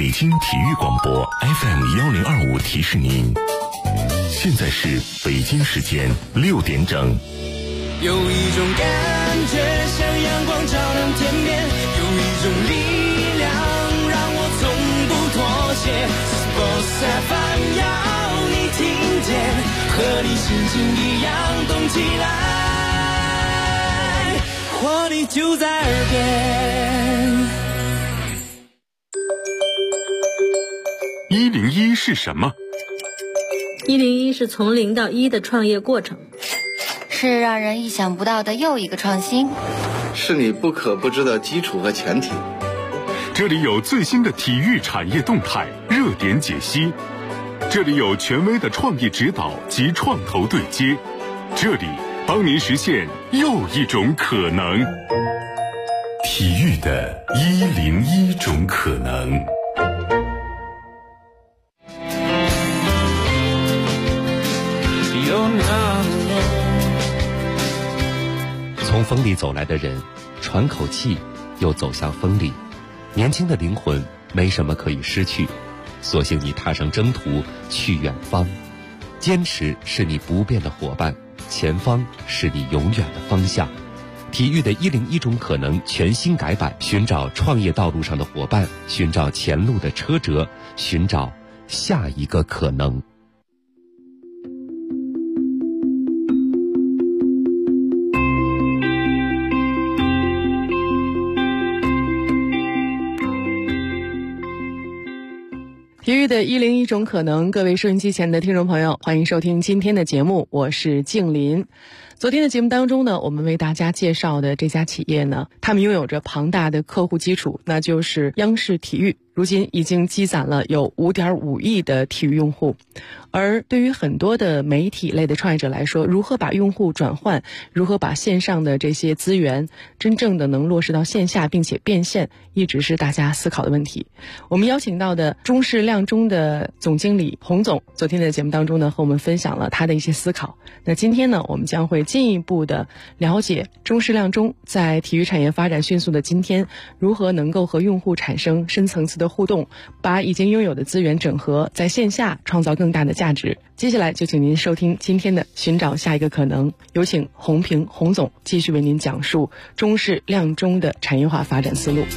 北京体育广播 FM1025提示您，现在是北京时间6点整。 有一种感觉像阳光照亮天边，有一种力量让我从不妥协。Sports FM 要你听见，和你心情一样动起来，活力就在耳边。 101是什么 ？101是从0到1的创业过程， 是让人意想不到的又一个创新， 是你不可不知的基础和前提。 这里有最新的体育产业动态、热点解析，这里有权威的创意指导及创投对接，这里帮您实现又一种可能。 体育的101种可能。 从风里走来的人，喘口气，又走向风里。年轻的灵魂没什么可以失去，索性你踏上征途去远方。坚持是你不变的伙伴，前方是你永远的方向。体育的101种可能全新改版，寻找创业道路上的伙伴，寻找前路的车辙，寻找下一个可能。 体育的101种可能，各位收音机前的听众朋友，欢迎收听今天的节目，我是静林。昨天的节目当中呢，我们为大家介绍的这家企业呢，他们拥有着庞大的客户基础，那就是央视体育，如今已经积攒了有5.5亿的体育用户。而对于很多的媒体类的创业者来说，如何把用户转换，如何把线上的这些资源真正的能落实到线下并且变现，一直是大家思考的问题。我们邀请到的中视亮中的总经理洪总，昨天的节目当中呢，和我们分享了他的一些思考。那今天呢，我们将会进一步的了解中视亮中在体育产业发展迅速的今天，如何能够和用户产生深层次的互动，把已经拥有的资源整合，在线下创造更大的价值。接下来就请您收听今天的寻找下一个可能，有请洪平洪总继续为您讲述中视亮中的产业化发展思路。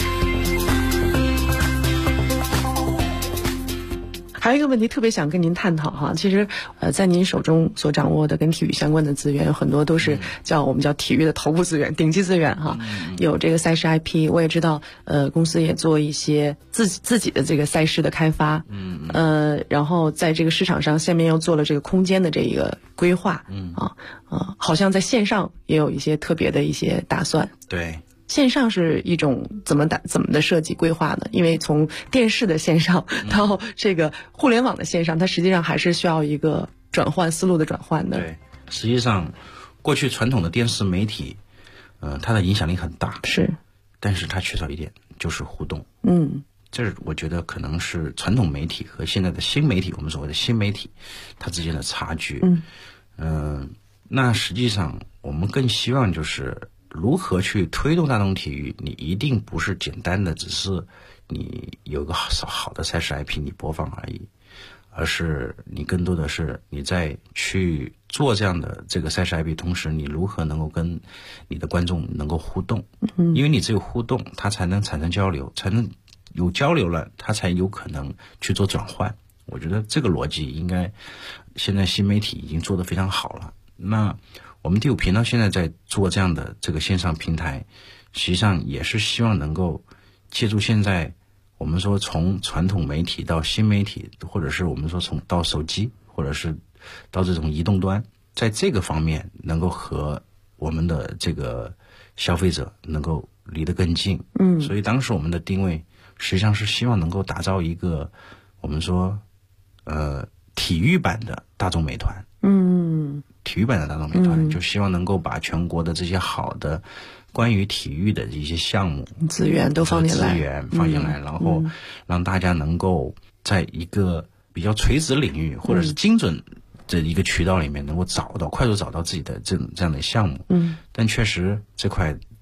还有一个问题特别想跟您探讨哈，其实在您手中所掌握的跟体育相关的资源，有很多都是我们叫体育的头部资源、顶级资源哈。有这个赛事 IP， 我也知道公司也做一些自己的这个赛事的开发，然后在这个市场上下面又做了这个空间的这一个规划，好像在线上也有一些特别的一些打算。 对。 线上是一种怎么的设计规划呢？因为从电视的线上到这个互联网的线上，它实际上还是需要一个转换思路的转换的。 对，实际上过去传统的电视媒体，它的影响力很大， 是， 但是它缺少一点，就是互动。这我觉得可能是传统媒体和现在的新媒体，我们所谓的新媒体，它之间的差距。那实际上我们更希望就是如何去推动大众体育，你一定不是简单的只是你有个好的赛事 IP 你播放而已，而是你更多的是你在去做这样的这个赛事 IP 同时，你如何能够跟你的观众能够互动，因为你只有互动，它才能产生交流，才能有交流了，它才有可能去做转换。我觉得这个逻辑应该现在新媒体已经做得非常好了。那我们第五频道现在在做这样的这个线上平台，实际上也是希望能够借助现在我们说从传统媒体到新媒体，或者是我们说从到手机，或者是到这种移动端，在这个方面能够和我们的这个消费者能够离得更近。所以当时我们的定位实际上是希望能够打造一个我们说体育版的大众美团。体育版的大众美团，就希望能够把全国的这些好的关于体育的一些项目资源都放进来， 然后让大家能够在一个比较垂直领域或者是精准的一个渠道里面能够快速找到自己的这样的项目。但确实这块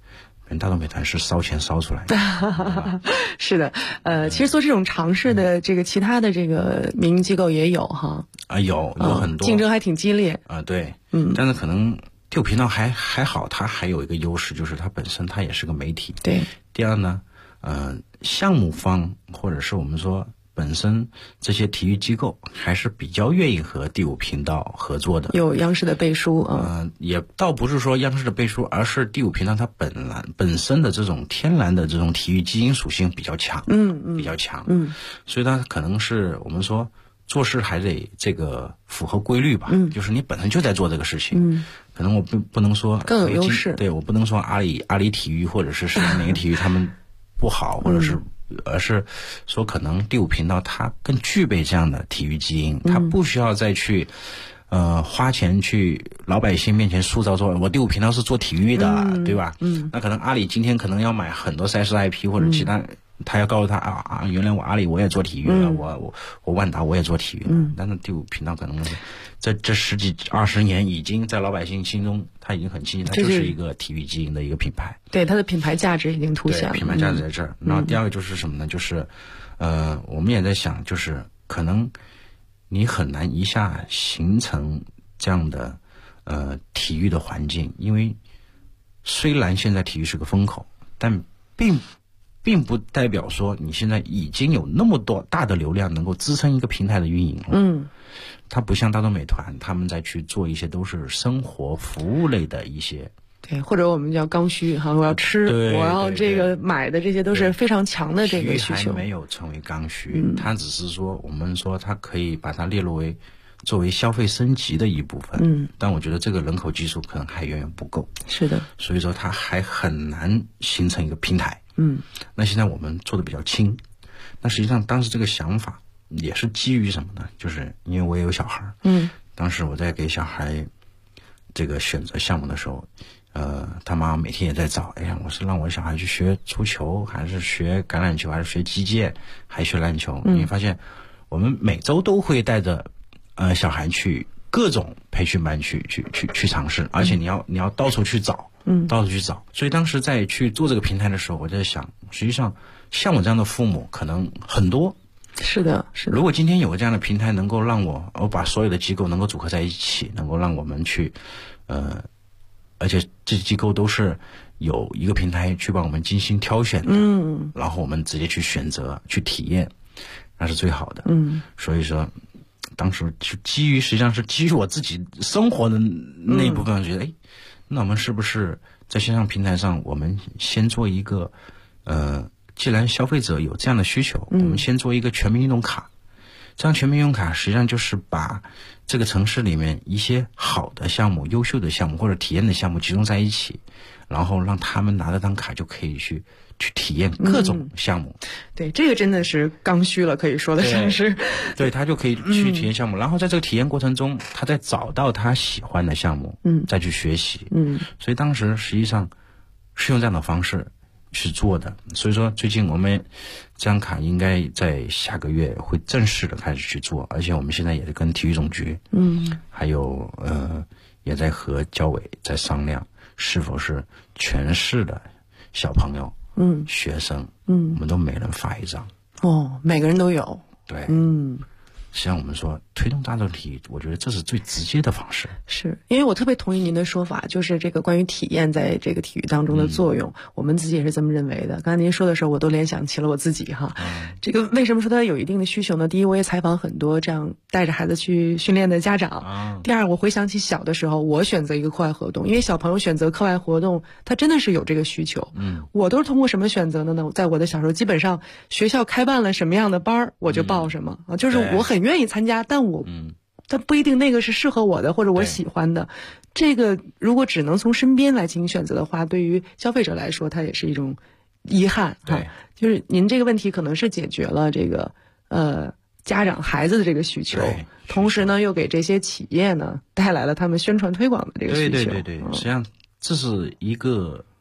大东美团是烧钱烧出来的。 是的，其实做这种尝试的这个其他的这个民营机构也有哈。 有很多， 竞争还挺激烈。 对，但是可能第五频道还好，它还有一个优势，就是它本身它也是个媒体。 对。 第二呢，项目方或者是我们说本身这些体育机构还是比较愿意和第五频道合作的。有央视的背书也倒不是说央视的背书，而是第五频道它本身的这种天然的这种体育基因属性比较强。比较强。所以它可能是我们说做事还得这个符合规律吧。就是你本身就在做这个事情。可能我不能说更有优势。 对，我不能说阿里体育或者是哪个体育他们不好，或者是而是说可能第五频道它更具备这样的体育基因，它不需要再去花钱去老百姓面前塑造说我第五频道是做体育的，对吧？那可能阿里今天可能要买很多赛事 IP 或者其他。他要告诉他原来我阿里我也做体育了，我万达我也做体育了。但是第五频道可能在这10几20年已经在老百姓心中，他已经很清晰，它就是一个体育基因的一个品牌。 对，它的品牌价值已经凸显了。 品牌价值在这儿。然后第二个就是什么呢？就是我们也在想，就是可能你很难一下形成这样的体育的环境，因为虽然现在体育是个风口，但并不代表说你现在已经有那么多大的流量能够支撑一个平台的运营了。它不像大众美团，他们在去做一些都是生活服务类的一些。 对，或者我们叫刚需哈，我要吃，我要这个买的，这些都是非常强的这个需求。 体育还没有成为刚需，它只是说我们说它可以把它列入为作为消费升级的一部分。但我觉得这个人口基数可能还远远不够。 是的。 所以说它还很难形成一个平台。那现在我们做的比较轻，那实际上当时这个想法也是基于什么呢？就是因为我也有小孩。当时我在给小孩这个选择项目的时候，他妈每天也在找，我是让我小孩去学足球，还是学橄榄球，还是学击剑，还是学篮球？你发现我们每周都会带着小孩去各种培训班去尝试，而且你要到处去找。到处去找。所以当时在去做这个平台的时候，我在想，实际上像我这样的父母可能很多。 是的。 如果今天有个这样的平台，能够让我把所有的机构能够组合在一起，能够让我们去而且这些机构都是有一个平台去帮我们精心挑选的。然后我们直接去选择去体验，那是最好的。所以说当时就实际上是基于我自己生活的那一部分，觉得那我们是不是在线上平台上，我们先做一个既然消费者有这样的需求，我们先做一个全民运动卡。这样全民运动卡实际上就是把这个城市里面一些好的项目、优秀的项目或者体验的项目集中在一起，然后让他们拿这张卡就可以去体验各种项目。 对，这个真的是刚需了，可以说的是。 对，他就可以去体验项目，然后在这个体验过程中，他再找到他喜欢的项目，再去学习。所以当时实际上是用这样的方式去做的。所以说最近我们这张卡应该在下个月会正式的开始去做，而且我们现在也是跟体育总局还有也在和教委在商量，是否是全市的小朋友学生我们都每人发一张。 每个人都有。 对。实际上我们说推动大众体育，我觉得这是最直接的方式。 是因为我特别同意您的说法，就是这个关于体验在这个体育当中的作用，我们自己也是这么认为的。刚才您说的时候，我都联想起了我自己哈。这个为什么说它有一定的需求呢？第一，我也采访很多这样带着孩子去训练的家长。第二，我回想起小的时候，我选择一个课外活动，因为小朋友选择课外活动，他真的是有这个需求。我都是通过什么选择的呢？在我的小时候，基本上学校开办了什么样的班我就报什么就是我很愿意参加，但不一定那个是适合我的或者我喜欢的。这个如果只能从身边来进行选择的话，对于消费者来说，它也是一种遗憾哈。就是您这个问题可能是解决了这个家长孩子的这个需求，同时呢又给这些企业呢带来了他们宣传推广的这个需求。 对，实际上这是一个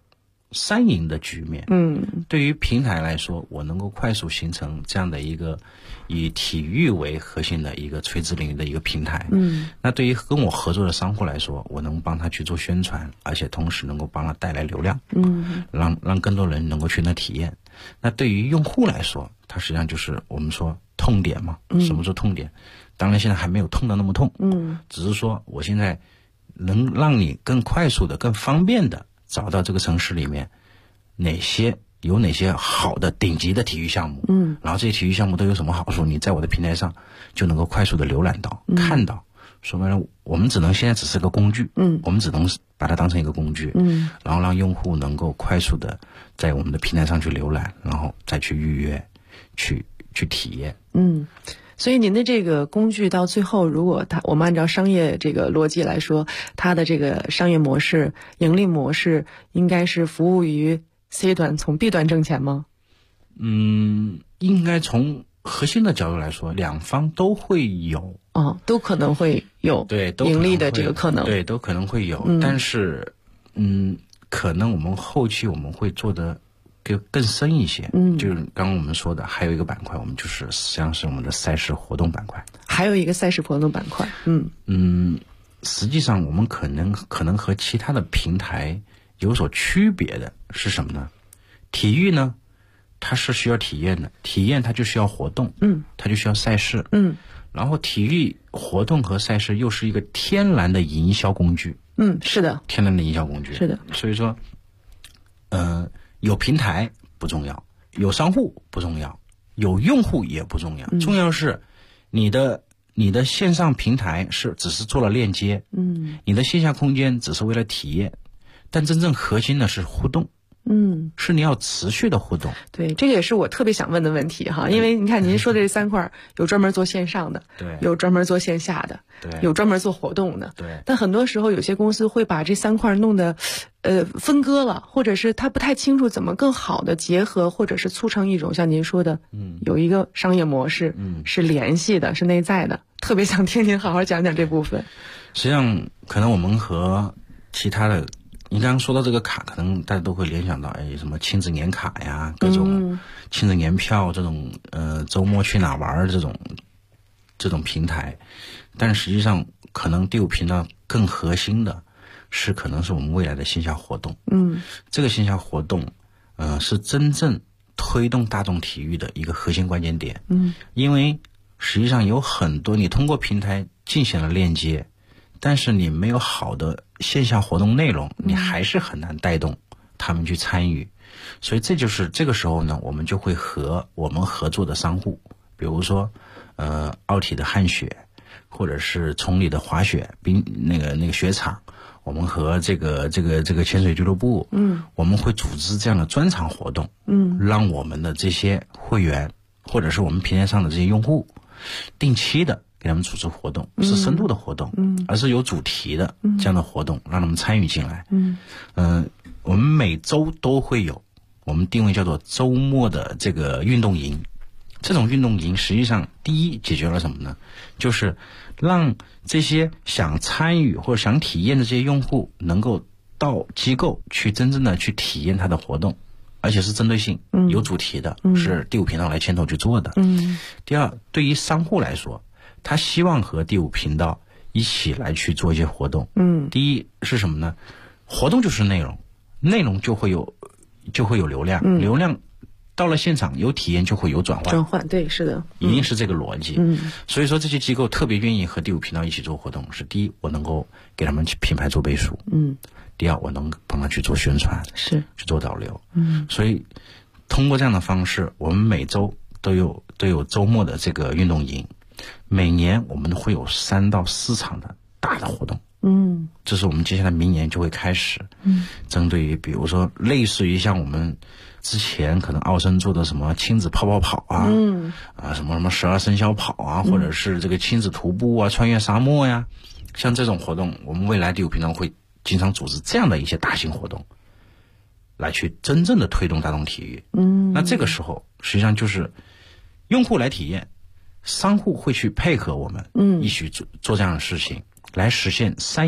三赢的局面。对于平台来说，我能够快速形成这样的一个以体育为核心的一个垂直领域的一个平台。那对于跟我合作的商户来说，我能帮他去做宣传，而且同时能够帮他带来流量。让更多人能够去那体验。那对于用户来说，它实际上就是我们说痛点嘛。什么是痛点？当然现在还没有痛到那么痛。只是说我现在能让你更快速的、更方便的找到这个城市里面有哪些好的顶级的体育项目。然后这些体育项目都有什么好处？你在我的平台上就能够快速的浏览到、看到。说白了，我们现在只是个工具。我们只能把它当成一个工具。然后让用户能够快速的在我们的平台上去浏览，然后再去预约，去体验。 所以您的这个工具到最后，如果我们按照商业这个逻辑来说，它的这个商业模式、盈利模式应该是服务于 C 端，从 B 端挣钱吗？ 应该从核心的角度来说，两方都会有。 都可能会有盈利的这个可能。 对，都可能会有。但是可能我们后期我们会做的更深一些。就是刚刚我们说的还有一个板块，我们就是实际上是我们的赛事活动板块。 还有一个赛事活动板块。 实际上我们可能和其他的平台有所区别的是什么呢？体育呢，它是需要体验的，体验它就需要活动。它就需要赛事。然后体育活动和赛事又是一个天然的营销工具。是的， 天然的营销工具。是的。 所以说有平台不重要，有商户不重要，有用户也不重要。重要是你的线上平台只是做了链接。你的线下空间只是为了体验，但真正核心的是互动。是你要持续的互动。 对，这个也是我特别想问的问题哈。因为你看您说的这3块，有专门做线上的， 对， 有专门做线下的， 对， 有专门做活动的， 对。 但很多时候有些公司会把这3块弄得分割了，或者是他不太清楚怎么更好的结合，或者是促成一种像您说的，有一个商业模式，是联系的，是内在的。特别想听您好好讲讲这部分。 实际上，可能我们和其他的。你刚刚说到这个卡，可能大家都会联想到，什么亲子年卡呀，各种亲子年票这种，周末去哪玩这种平台。但实际上，可能第5频道更核心的可能是我们未来的线下活动。这个线下活动，是真正推动大众体育的一个核心关键点。因为实际上有很多你通过平台进行了链接，但是你没有好的线下活动内容，你还是很难带动他们去参与。所以这就是这个时候呢，我们就会和我们合作的商户，比如说奥体的汗雪，或者是崇礼的滑雪那个雪场，我们和这个潜水俱乐部，我们会组织这样的专场活动，让我们的这些会员或者是我们平台上的这些用户定期的给他们组织活动，是深度的活动，而是有主题的这样的活动，让他们参与进来。我们每周都会有，我们定位叫做周末的这个运动营。这种运动营实际上第一解决了什么呢？就是让这些想参与或者想体验的这些用户能够到机构去真正的去体验它的活动，而且是针对性、有主题的，是第5频道来牵头去做的。第二，对于商户来说，他希望和第5频道一起来去做一些活动。第一是什么呢？活动就是内容，内容就会有流量，流量到了现场有体验就会有转换， 对，是的， 一定是这个逻辑。所以说这些机构特别愿意和第5频道一起做活动，是第一，我能够给他们品牌做背书，第二，我能帮他去做宣传， 是去做导流。所以通过这样的方式，我们每周都有周末的这个运动营，每年我们会有3到4场的大的活动。这是我们接下来明年就会开始，针对于比如说类似于像我们之前可能奥森做的什么亲子泡跑啊，什么12生肖跑啊，或者是这个亲子徒步啊，穿越沙漠呀，像这种活动，我们未来第5频道会经常组织这样的一些大型活动，来去真正的推动大众体育。那这个时候实际上就是用户来体验，商户会去配合我们，一起做这样的事情，来实现3赢。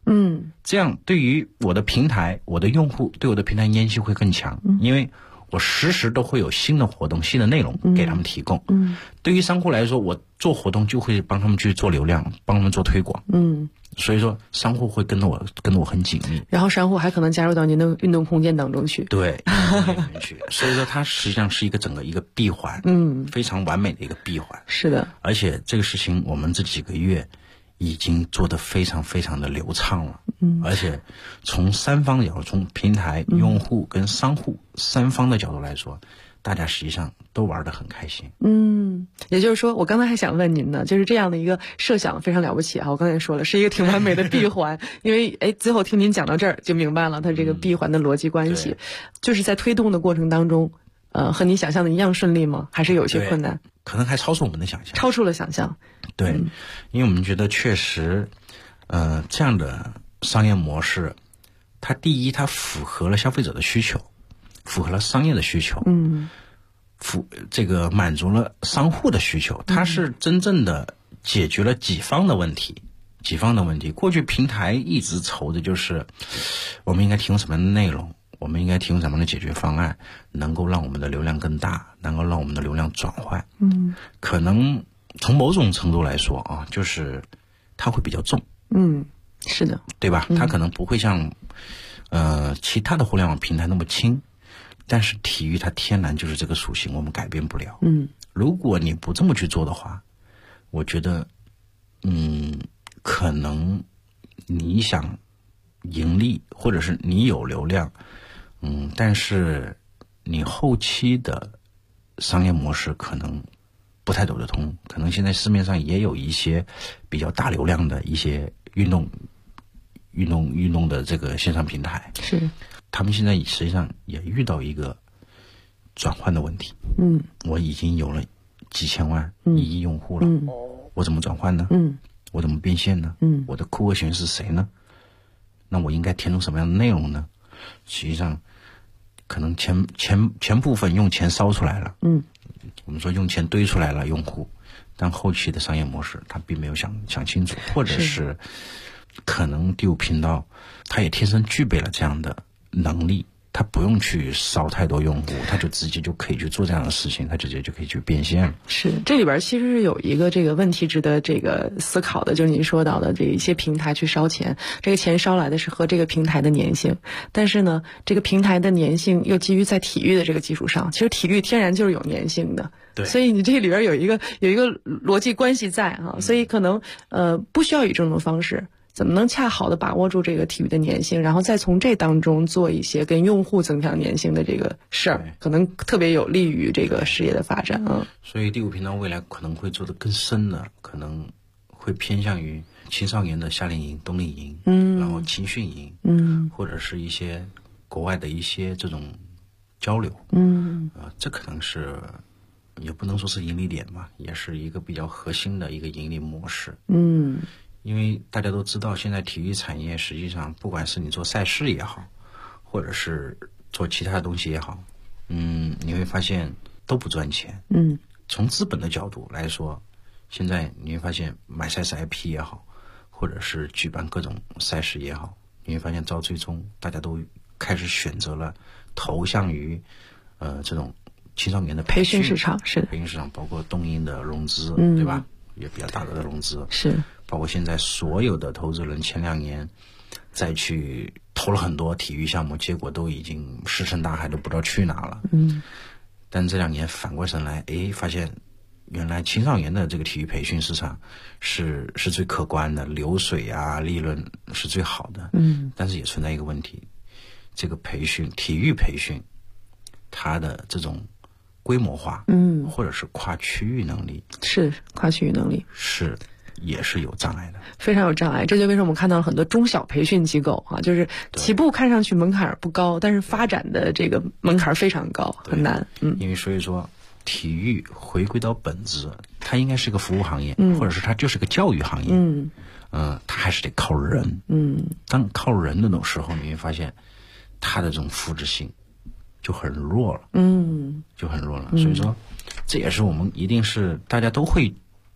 这样对于我的平台、我的用户对我的平台粘性会更强，因为我实时都会有新的活动、新的内容给他们提供。对于商户来说，我做活动就会帮他们去做流量，帮他们做推广。所以说商户会跟着我很紧密， 然后商户还可能加入到您的运动空间当中去。 对，所以说它实际上是一个整个一个闭环，非常完美的一个闭环。 是的， 而且这个事情我们这几个月已经做得非常非常的流畅了。而且从三方的角度，从平台、用户跟商户三方的角度来说，大家实际上都玩得很开心。 也就是说，我刚才还想问您呢，就是这样的一个设想非常了不起啊！我刚才说了，是一个挺完美的闭环，因为最后听您讲到这儿就明白了，它这个闭环的逻辑关系，就是在推动的过程当中，和你想象的一样顺利吗？还是有些困难？ 可能还超出我们的想象， 超出了想象。 对，因为我们觉得确实，这样的商业模式，它第一，它符合了消费者的需求，符合了商业的需求，这个满足了商户的需求，它是真正的解决了己方的问题。过去平台一直愁的就是我们应该提供什么样的内容，我们应该提供什么样的解决方案，能够让我们的流量更大，能够让我们的流量转换。可能从某种程度来说啊，就是它会比较重。 是的， 对吧？它可能不会像其他的互联网平台那么轻。但是体育它天然就是这个属性，我们改变不了。如果你不这么去做的话，我觉得，可能你想盈利，或者是你有流量，但是你后期的商业模式可能不太走得通。可能现在市面上也有一些比较大流量的一些运动的这个线上平台， 是。 他们现在实际上也遇到一个转换的问题。我已经有了几千万、1亿用户了，我怎么转换呢？我怎么变现呢？我的客户群是谁呢？那我应该填充什么样的内容呢？实际上，可能前部分用钱烧出来了，我们说用钱堆出来了用户，但后期的商业模式他并没有想清楚，或者是可能第5频道他也天生具备了这样的能力，他不用去烧太多用户，他就直接就可以去做这样的事情，他直接就可以去变现了。 是，这里边其实是有一个这个问题值得这个思考的，就是您说到的这一些平台去烧钱，这个钱烧来的是和这个平台的粘性，但是呢，这个平台的粘性又基于在体育的这个基础上，其实体育天然就是有粘性的。 对， 所以你这里边有一个逻辑关系在哈，所以可能不需要以这种方式。怎么能恰好的把握住这个体育的粘性，然后再从这当中做一些跟用户增强粘性的这个事儿，可能特别有利于这个事业的发展啊。 所以第5频道未来可能会做得更深的，可能会偏向于青少年的夏令营、冬令营，然后青训营，或者是一些国外的一些这种交流，这可能是也不能说是盈利点吧，也是一个比较核心的一个盈利模式。因为大家都知道，现在体育产业实际上，不管是你做赛事也好，或者是做其他的东西也好，你会发现都不赚钱。从资本的角度来说，现在你会发现买赛事 IP 也好，或者是举办各种赛事也好，你会发现到最终大家都开始选择了投向于这种青少年的培训市场，是培训市场，包括东英的融资，对吧？也比较大的融资， 是。 包括现在所有的投资人前2年再去投了很多体育项目，结果都已经石沉大海，都不知道去哪了。但这2年反过神来，发现原来青少年的这个体育培训市场是最可观的，流水啊、利润是最好的。但是也存在一个问题，这个培训、体育培训，它的这种规模化，或者是跨区域能力， 是跨区域能力是。 也是有障碍的， 非常有障碍。这就为什么我们看到了很多中小培训机构啊，就是起步看上去门槛不高，但是发展的这个门槛非常高，很难。 因为所以说，体育回归到本质，它应该是个服务行业，或者是它就是个教育行业。它还是得靠人。当靠人的那种时候，你会发现它的这种复制性就很弱了。就很弱了。所以说，这也是我们一定是大家都会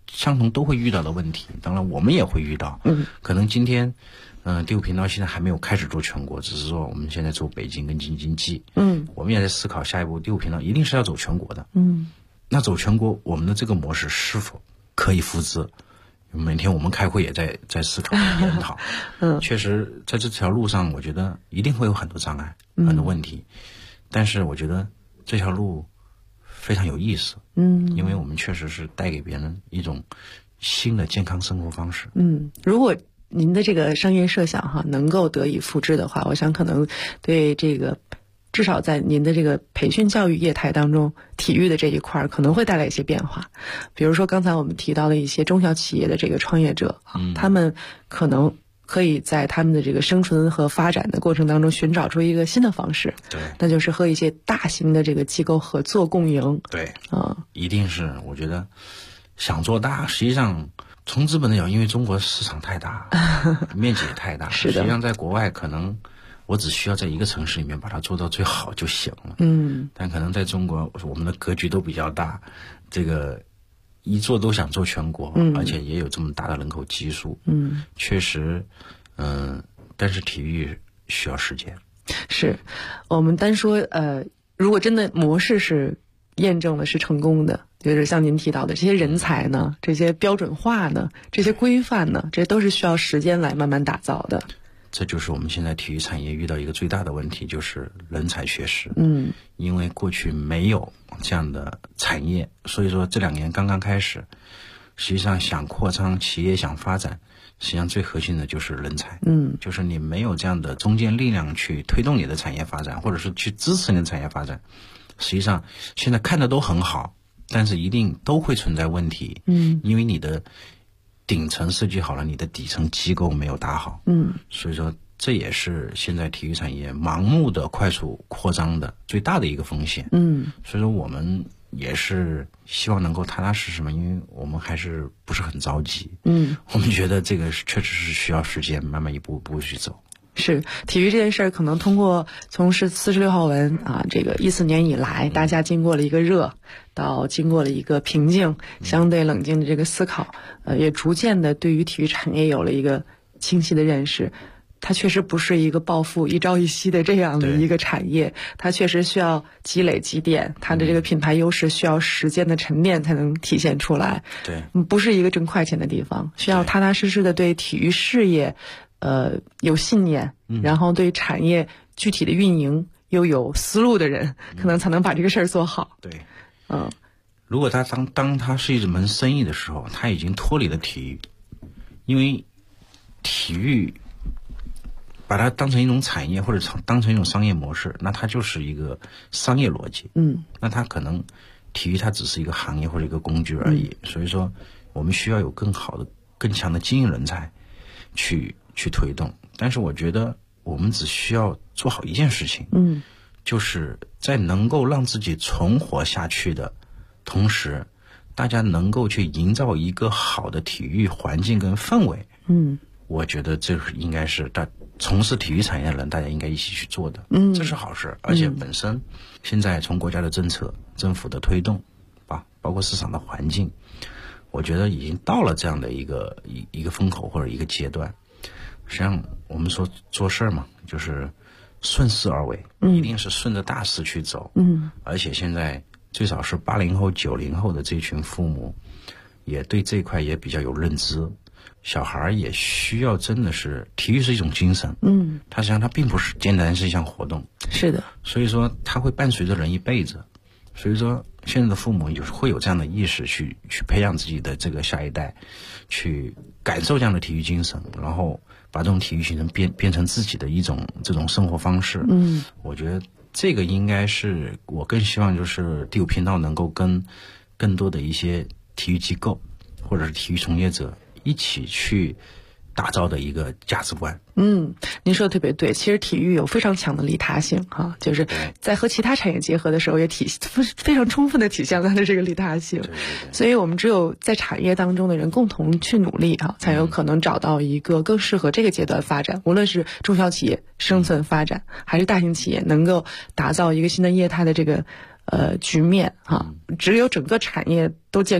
相同都会遇到的问题，当然我们也会遇到。可能今天第五频道现在还没有开始做全国，只是说我们现在做北京跟京津冀。我们也在思考下一步第五频道一定是要走全国的。那走全国，我们的这个模式是否可以复制？每天我们开会也在思考研讨。确实在这条路上，我觉得一定会有很多障碍，很多问题。但是我觉得这条路非常有意思。因为我们确实是带给别人一种新的健康生活方式。 如果您的这个商业设想能够得以复制的话，我想可能对这个至少在您的这个培训教育业态当中，体育的这一块可能会带来一些变化。比如说刚才我们提到的一些中小企业的这个创业者，他们可能可以在他们的这个生存和发展的过程当中寻找出一个新的方式。 对， 那就是和一些大型的这个机构合作共赢。 对，一定是，我觉得想做大，实际上从资本的角度，因为中国市场太大，面积也太大， 是的。 实际上在国外可能我只需要在一个城市里面把它做到最好就行了。但可能在中国我们的格局都比较大，这个一做都想做全国，而且也有这么大的人口基数。确实，但是体育需要时间。 是，我们单说如果真的模式是验证了是成功的，就是像您提到的这些人才呢，这些标准化呢，这些规范呢，这都是需要时间来慢慢打造的。 这就是我们现在体育产业遇到一个最大的问题，就是人才缺失。因为过去没有这样的产业，所以说这2年刚刚开始，实际上想扩张，企业想发展，实际上最核心的就是人才。就是你没有这样的中坚力量去推动你的产业发展，或者是去支持你的产业发展，实际上现在看的都很好，但是一定都会存在问题。因为你的顶层设计好了，你的底层机构没有打好。所以说这也是现在体育产业盲目的快速扩张的最大的一个风险。所以说我们也是希望能够踏踏实实嘛，因为我们还是不是很着急。我们觉得这个确实是需要时间，慢慢一步一步去走。 是，体育这件事儿可能通过从46号文这个14年以来，大家经过了一个热，到经过了一个平静，相对冷静的这个思考，也逐渐的对于体育产业有了一个清晰的认识。它确实不是一个暴富一朝一夕的这样的一个产业，它确实需要积累积淀，它的这个品牌优势需要时间的沉淀才能体现出来。 对， 不是一个挣快钱的地方，需要踏踏实实的对体育事业有信念，然后对产业具体的运营又有思路的人，可能才能把这个事儿做好。 对，如果他当他是一门生意的时候，他已经脱离了体育，因为体育把它当成一种产业或者当成一种商业模式，那它就是一个商业逻辑。那它可能体育它只是一个行业或者一个工具而已。所以说我们需要有更好的更强的经营人才去推动。但是我觉得我们只需要做好一件事情，就是在能够让自己存活下去的同时，大家能够去营造一个好的体育环境跟氛围。我觉得这应该是从事体育产业的人大家应该一起去做的。这是好事。而且本身现在从国家的政策、政府的推动包括市场的环境，我觉得已经到了这样的一个风口或者一个阶段。实际上我们说做事嘛，就是顺势而为，一定是顺着大势去走。而且现在最少是80后、90后的这群父母也对这一块也比较有认知。小孩也需要真的是体育是一种精神。它实际上它并不是简单是一项活动。 是的。 所以说它会伴随着人一辈子。所以说现在的父母会有这样的意识去培养自己的这个下一代，去感受这样的体育精神，然后把这种体育精神变成自己的一种这种生活方式。我觉得这个应该是我更希望就是第五频道能够跟更多的一些体育机构或者是体育从业者一起去打造的一个价值观。 您说的特别对，其实体育有非常强的利他性就是在和其他产业结合的时候也非常充分的体现了它的这个利他性。所以我们只有在产业当中的人共同去努力才有可能找到一个更适合这个阶段发展，无论是中小企业生存发展，还是大型企业能够打造一个新的业态的这个局面只有整个产业都健康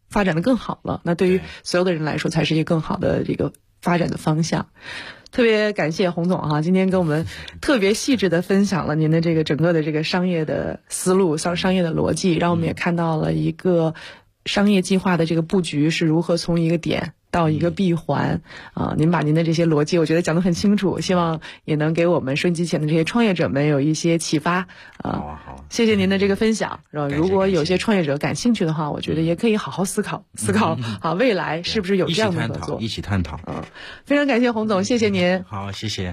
发展的更好了，那对于所有的人来说才是一个更好的这个发展的方向。特别感谢洪总哈，今天跟我们特别细致的分享了您的这个整个的这个商业的思路、商业的逻辑，让我们也看到了一个商业计划的这个布局是如何从一个点到一个闭环您把您的这些逻辑我觉得讲得很清楚，希望也能给我们收音机前的这些创业者们有一些启发好， 谢谢您的这个分享，如果有些创业者感兴趣的话，我觉得也可以好好思考未来是不是有这样的合作， 一起探讨非常感谢洪总，谢谢您。 好，谢谢。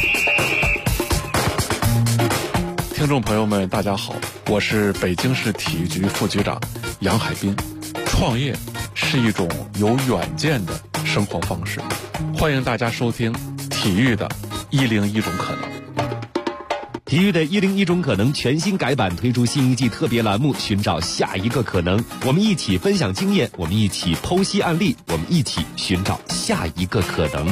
听众朋友们大家好，我是北京市体育局副局长杨海滨。创业是一种有远见的生活方式，欢迎大家收听体育的101种可能。 体育的101种可能全新改版，推出新一季特别栏目，寻找下一个可能。我们一起分享经验，我们一起剖析案例，我们一起寻找下一个可能。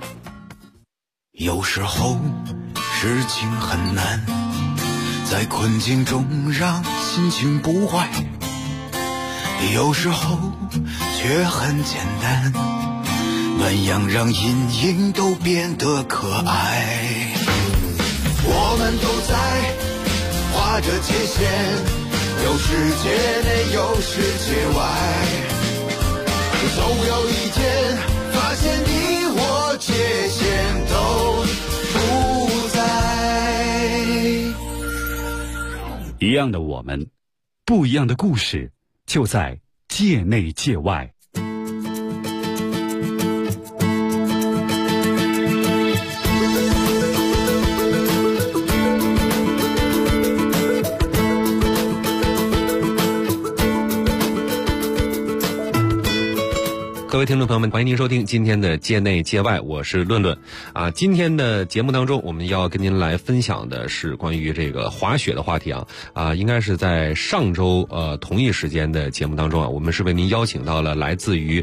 有时候事情很难，在困境中让心情不坏，有时候却很简单，暖阳让阴影都变得可爱。我们都在画着界限，有世界内有世界外，总有一天发现你我界限都不在。 一样的我们，不一样的故事，就在界内界外。 各位听众朋友们，欢迎您收听今天的界内界外，我是论论今天的节目当中，我们要跟您来分享的是关于这个滑雪的话题应该是在上周同一时间的节目当中我们是为您邀请到了来自于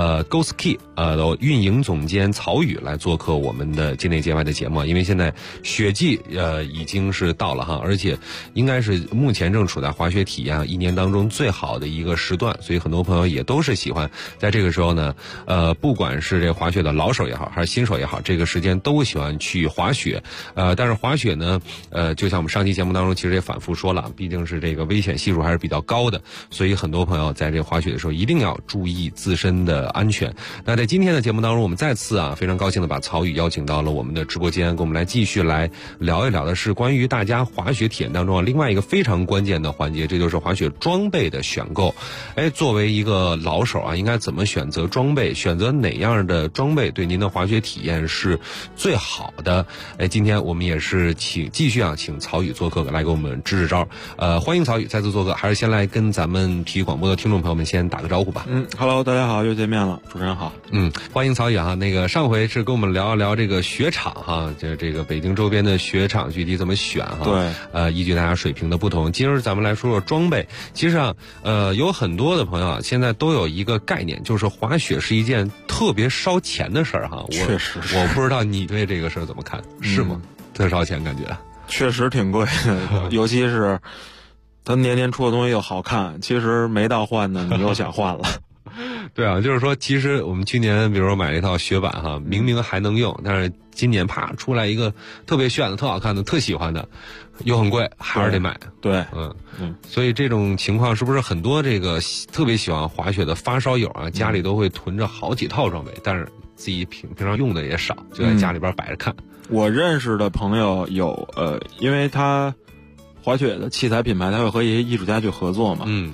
GoSki 的运营总监曹宇来做客我们的界内界外的节目，因为现在雪季已经是到了而且应该是目前正处在滑雪体验一年当中最好的一个时段，所以很多朋友也都是喜欢在这个时候呢不管是这滑雪的老手也好还是新手也好，这个时间都喜欢去滑雪但是滑雪呢就像我们上期节目当中其实也反复说了，毕竟是这个危险系数还是比较高的，所以很多朋友在这个滑雪的时候一定要注意自身的安全。那在今天的节目当中，我们再次非常高兴的把曹宇邀请到了我们的直播间，跟我们来继续来聊一聊的是关于大家滑雪体验当中另外一个非常关键的环节，这就是滑雪装备的选购。作为一个老手应该怎么选择装备，选择哪样的装备对您的滑雪体验是最好的。今天我们也是继续请曹宇做客来给我们支支招。欢迎曹宇再次做客，还是先来跟咱们体育广播的听众朋友们先打个招呼吧。 Hello， 大家好，又见面了，主持人好。 欢迎曹宇那个上回是跟我们聊一聊这个雪场这个北京周边的雪场具体怎么选对， 依据大家水平的不同。今儿咱们来说说装备。其实有很多的朋友现在都有一个概念，就是滑雪是一件特别烧钱的事儿确实是。 我不知道你对这个事儿怎么看，是吗？特烧钱感觉？ 确实挺贵的，尤其是他年年出的东西又好看，其实没到换呢，你又想换了。 对就是说，其实我们去年比如说买了一套雪板明明还能用，但是今年啪出来一个特别炫的、特好看的、特喜欢的，又很贵，还是得买。 对， 所以这种情况是不是很多这个特别喜欢滑雪的发烧友家里都会囤着好几套装备，但是自己平常用的也少，就在家里边摆着看。 我认识的朋友有因为他滑雪的器材品牌，他会和一些艺术家去合作嘛。